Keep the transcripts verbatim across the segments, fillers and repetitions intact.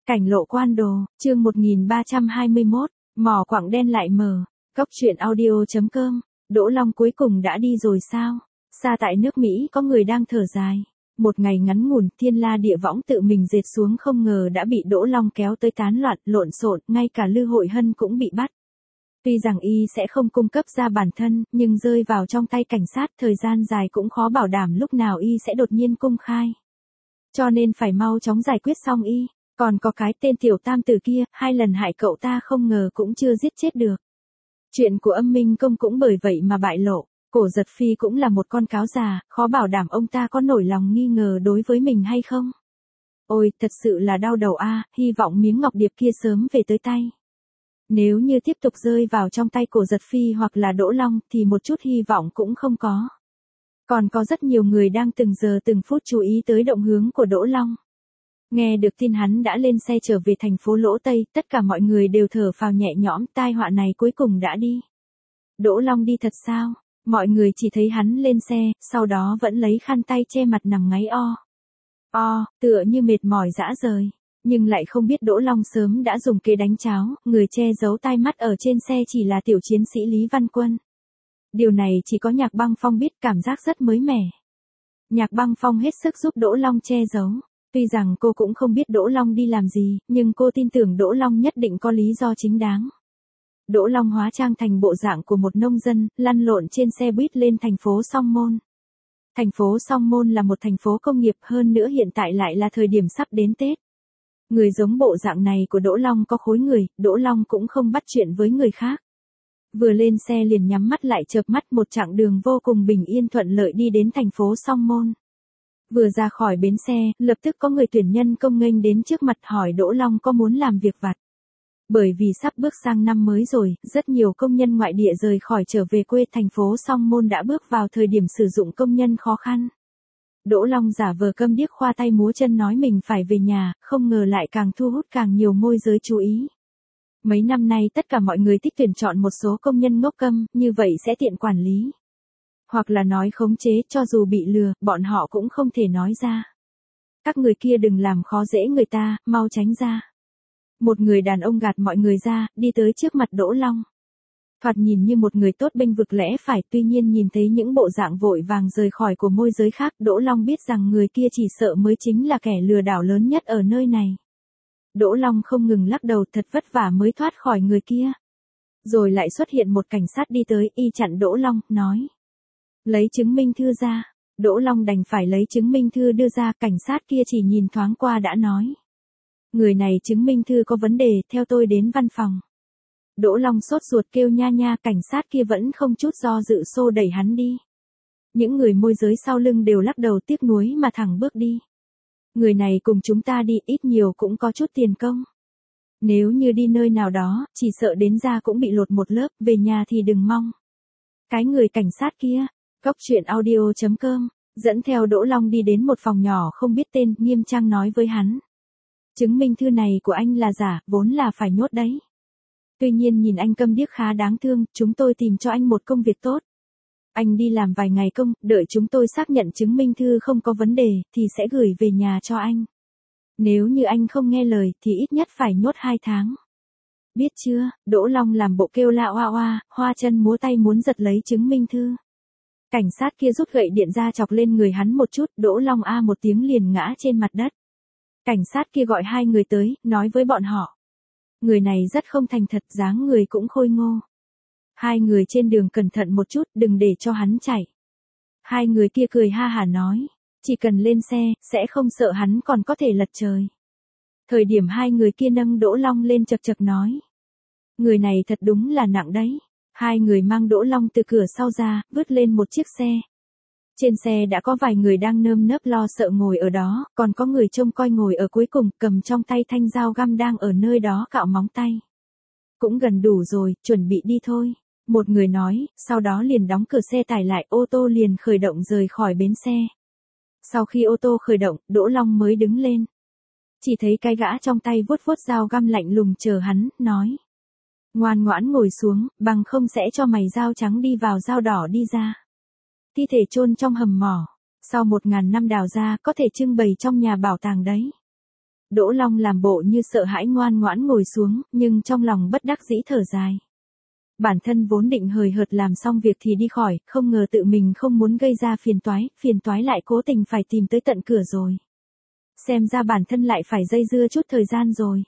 Cảnh lộ quan đồ, chương một nghìn ba trăm hai mươi mốt, mỏ quặng đen lại mở. Cốc truyện audio chấm com. Đỗ Long cuối cùng đã đi rồi sao? Xa tại nước Mỹ có người đang thở dài. Một ngày ngắn ngủn, thiên la địa võng tự mình dệt xuống không ngờ đã bị Đỗ Long kéo tới tán loạn, lộn xộn, ngay cả Lư Hội Hân cũng bị bắt. Tuy rằng y sẽ không cung cấp ra bản thân, nhưng rơi vào trong tay cảnh sát thời gian dài cũng khó bảo đảm lúc nào y sẽ đột nhiên công khai. Cho nên phải mau chóng giải quyết xong y. Còn có cái tên tiểu tam tử kia, hai lần hại cậu ta không ngờ cũng chưa giết chết được. Chuyện của Âm Minh Công cũng bởi vậy mà bại lộ. Cổ Giật Phi cũng là một con cáo già, khó bảo đảm ông ta có nổi lòng nghi ngờ đối với mình hay không. Ôi, thật sự là đau đầu a, hy vọng miếng ngọc điệp kia sớm về tới tay. Nếu như tiếp tục rơi vào trong tay Cổ Giật Phi hoặc là Đỗ Long thì một chút hy vọng cũng không có. Còn có rất nhiều người đang từng giờ từng phút chú ý tới động hướng của Đỗ Long. Nghe được tin hắn đã lên xe trở về thành phố Lỗ Tây, tất cả mọi người đều thở phào nhẹ nhõm, tai họa này cuối cùng đã đi. Đỗ Long đi thật sao? Mọi người chỉ thấy hắn lên xe, sau đó vẫn lấy khăn tay che mặt nằm ngáy o. O, tựa như mệt mỏi dã rời. Nhưng lại không biết Đỗ Long sớm đã dùng kế đánh cháo, người che giấu tai mắt ở trên xe chỉ là tiểu chiến sĩ Lý Văn Quân. Điều này chỉ có Nhạc Băng Phong biết, cảm giác rất mới mẻ. Nhạc Băng Phong hết sức giúp Đỗ Long che giấu. Tuy rằng cô cũng không biết Đỗ Long đi làm gì, nhưng cô tin tưởng Đỗ Long nhất định có lý do chính đáng. Đỗ Long hóa trang thành bộ dạng của một nông dân, lăn lộn trên xe buýt lên thành phố Song Môn. Thành phố Song Môn là một thành phố công nghiệp, hơn nữa hiện tại lại là thời điểm sắp đến Tết. Người giống bộ dạng này của Đỗ Long có khối người, Đỗ Long cũng không bắt chuyện với người khác. Vừa lên xe liền nhắm mắt lại chợp mắt, một chặng đường vô cùng bình yên thuận lợi đi đến thành phố Song Môn. Vừa ra khỏi bến xe, lập tức có người tuyển nhân công nghênh đến trước mặt hỏi Đỗ Long có muốn làm việc vặt. Bởi vì sắp bước sang năm mới rồi, rất nhiều công nhân ngoại địa rời khỏi trở về quê, thành phố Song Môn đã bước vào thời điểm sử dụng công nhân khó khăn. Đỗ Long giả vờ câm điếc khoa tay múa chân nói mình phải về nhà, không ngờ lại càng thu hút càng nhiều môi giới chú ý. Mấy năm nay tất cả mọi người thích tuyển chọn một số công nhân ngốc câm, như vậy sẽ tiện quản lý. Hoặc là nói khống chế, cho dù bị lừa, bọn họ cũng không thể nói ra. Các người kia đừng làm khó dễ người ta, mau tránh ra. Một người đàn ông gạt mọi người ra, đi tới trước mặt Đỗ Long. Thoạt nhìn như một người tốt bênh vực lẽ phải, tuy nhiên nhìn thấy những bộ dạng vội vàng rời khỏi của môi giới khác, Đỗ Long biết rằng người kia chỉ sợ mới chính là kẻ lừa đảo lớn nhất ở nơi này. Đỗ Long không ngừng lắc đầu, thật vất vả mới thoát khỏi người kia. Rồi lại xuất hiện một cảnh sát đi tới, y chặn Đỗ Long, nói. Lấy chứng minh thư ra. Đỗ Long đành phải lấy chứng minh thư đưa ra, cảnh sát kia chỉ nhìn thoáng qua đã nói. Người này chứng minh thư có vấn đề, theo tôi đến văn phòng. Đỗ Long sốt ruột kêu nha nha, cảnh sát kia vẫn không chút do dự xô đẩy hắn đi. Những người môi giới sau lưng đều lắc đầu tiếc nuối mà thẳng bước đi. Người này cùng chúng ta đi, ít nhiều cũng có chút tiền công. Nếu như đi nơi nào đó, chỉ sợ đến ra cũng bị lột một lớp, về nhà thì đừng mong. Cái người cảnh sát kia. Cốc truyện audio chấm com, dẫn theo Đỗ Long đi đến một phòng nhỏ không biết tên, nghiêm trang nói với hắn. Chứng minh thư này của anh là giả, vốn là phải nhốt đấy. Tuy nhiên nhìn anh câm điếc khá đáng thương, chúng tôi tìm cho anh một công việc tốt. Anh đi làm vài ngày công, đợi chúng tôi xác nhận chứng minh thư không có vấn đề, thì sẽ gửi về nhà cho anh. Nếu như anh không nghe lời, thì ít nhất phải nhốt hai tháng. Biết chưa? Đỗ Long làm bộ kêu la oa oa, hoa chân múa tay muốn giật lấy chứng minh thư. Cảnh sát kia rút gậy điện ra chọc lên người hắn một chút, Đỗ Long a một tiếng liền ngã trên mặt đất. Cảnh sát kia gọi hai người tới, nói với bọn họ. Người này rất không thành thật, dáng người cũng khôi ngô. Hai người trên đường cẩn thận một chút, đừng để cho hắn chạy. Hai người kia cười ha hả nói, chỉ cần lên xe, sẽ không sợ hắn còn có thể lật trời. Thời điểm hai người kia nâng Đỗ Long lên chật chật nói. Người này thật đúng là nặng đấy. Hai người mang Đỗ Long từ cửa sau ra, vứt lên một chiếc xe. Trên xe đã có vài người đang nơm nớp lo sợ ngồi ở đó, còn có người trông coi ngồi ở cuối cùng, cầm trong tay thanh dao găm đang ở nơi đó cạo móng tay. Cũng gần đủ rồi, chuẩn bị đi thôi. Một người nói, sau đó liền đóng cửa xe tải lại, ô tô liền khởi động rời khỏi bến xe. Sau khi ô tô khởi động, Đỗ Long mới đứng lên. Chỉ thấy cái gã trong tay vuốt vuốt dao găm lạnh lùng chờ hắn, nói. Ngoan ngoãn ngồi xuống, bằng không sẽ cho mày dao trắng đi vào dao đỏ đi ra. Thi thể chôn trong hầm mỏ, sau một ngàn năm đào ra có thể trưng bày trong nhà bảo tàng đấy. Đỗ Long làm bộ như sợ hãi ngoan ngoãn ngồi xuống, nhưng trong lòng bất đắc dĩ thở dài. Bản thân vốn định hời hợt làm xong việc thì đi khỏi, không ngờ tự mình không muốn gây ra phiền toái, phiền toái lại cố tình phải tìm tới tận cửa rồi. Xem ra bản thân lại phải dây dưa chút thời gian rồi.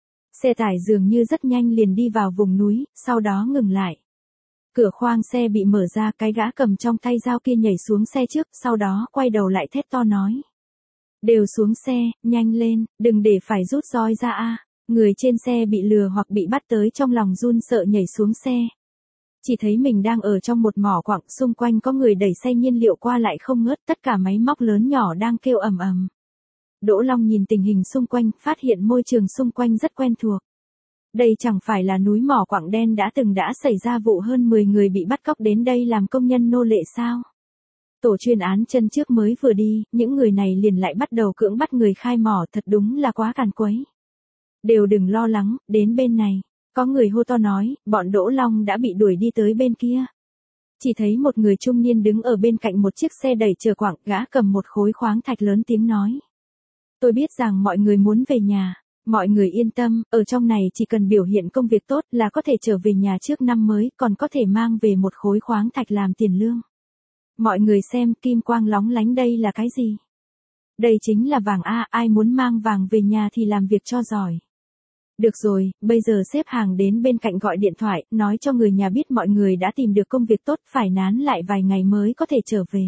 Xe tải dường như rất nhanh liền đi vào vùng núi, sau đó ngừng lại. Cửa khoang xe bị mở ra, cái gã cầm trong tay dao kia nhảy xuống xe trước, sau đó quay đầu lại thét to nói. Đều xuống xe, nhanh lên, đừng để phải rút roi ra a. Người trên xe bị lừa hoặc bị bắt tới trong lòng run sợ nhảy xuống xe. Chỉ thấy mình đang ở trong một mỏ quặng, xung quanh có người đẩy xe nhiên liệu qua lại không ngớt, tất cả máy móc lớn nhỏ đang kêu ầm ầm. Đỗ Long nhìn tình hình xung quanh, phát hiện môi trường xung quanh rất quen thuộc. Đây chẳng phải là núi mỏ quặng đen đã từng đã xảy ra vụ hơn mười người bị bắt cóc đến đây làm công nhân nô lệ sao? Tổ chuyên án chân trước mới vừa đi, những người này liền lại bắt đầu cưỡng bắt người khai mỏ, thật đúng là quá càn quấy. Đều đừng lo lắng, đến bên này. Có người hô to nói, bọn Đỗ Long đã bị đuổi đi tới bên kia. Chỉ thấy một người trung niên đứng ở bên cạnh một chiếc xe đẩy chở quặng, gã cầm một khối khoáng thạch lớn tiếng nói. Tôi biết rằng mọi người muốn về nhà. Mọi người yên tâm, ở trong này chỉ cần biểu hiện công việc tốt là có thể trở về nhà trước năm mới, còn có thể mang về một khối khoáng thạch làm tiền lương. Mọi người xem, kim quang lóng lánh đây là cái gì? Đây chính là vàng a, ai muốn mang vàng về nhà thì làm việc cho giỏi. Được rồi, bây giờ xếp hàng đến bên cạnh gọi điện thoại, nói cho người nhà biết mọi người đã tìm được công việc tốt, phải nán lại vài ngày mới có thể trở về.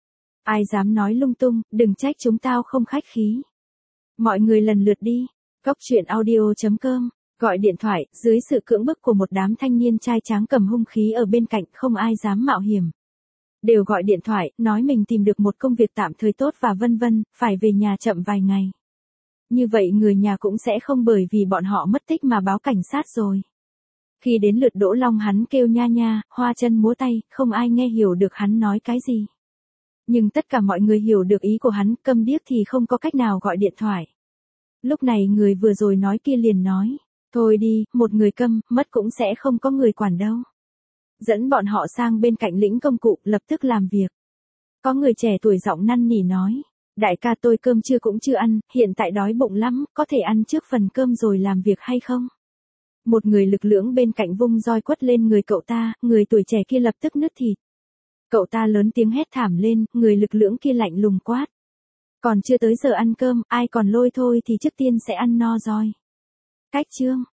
Ai dám nói lung tung, đừng trách chúng tao không khách khí. Mọi người lần lượt đi. Cốc truyện audio chấm com, gọi điện thoại, dưới sự cưỡng bức của một đám thanh niên trai tráng cầm hung khí ở bên cạnh, không ai dám mạo hiểm. Đều gọi điện thoại, nói mình tìm được một công việc tạm thời tốt và vân vân, phải về nhà chậm vài ngày. Như vậy người nhà cũng sẽ không bởi vì bọn họ mất tích mà báo cảnh sát rồi. Khi đến lượt Đỗ Long hắn kêu nha nha, hoa chân múa tay, không ai nghe hiểu được hắn nói cái gì. Nhưng tất cả mọi người hiểu được ý của hắn, câm điếc thì không có cách nào gọi điện thoại. Lúc này người vừa rồi nói kia liền nói, thôi đi, một người câm, mất cũng sẽ không có người quản đâu. Dẫn bọn họ sang bên cạnh lĩnh công cụ, lập tức làm việc. Có người trẻ tuổi giọng năn nỉ nói, đại ca tôi cơm trưa cũng chưa ăn, hiện tại đói bụng lắm, có thể ăn trước phần cơm rồi làm việc hay không? Một người lực lưỡng bên cạnh vung roi quất lên người cậu ta, người tuổi trẻ kia lập tức nứt thịt. Cậu ta lớn tiếng hét thảm lên, người lực lưỡng kia lạnh lùng quát. Còn chưa tới giờ ăn cơm, ai còn lôi thôi thì trước tiên sẽ ăn no roi. Cách chương.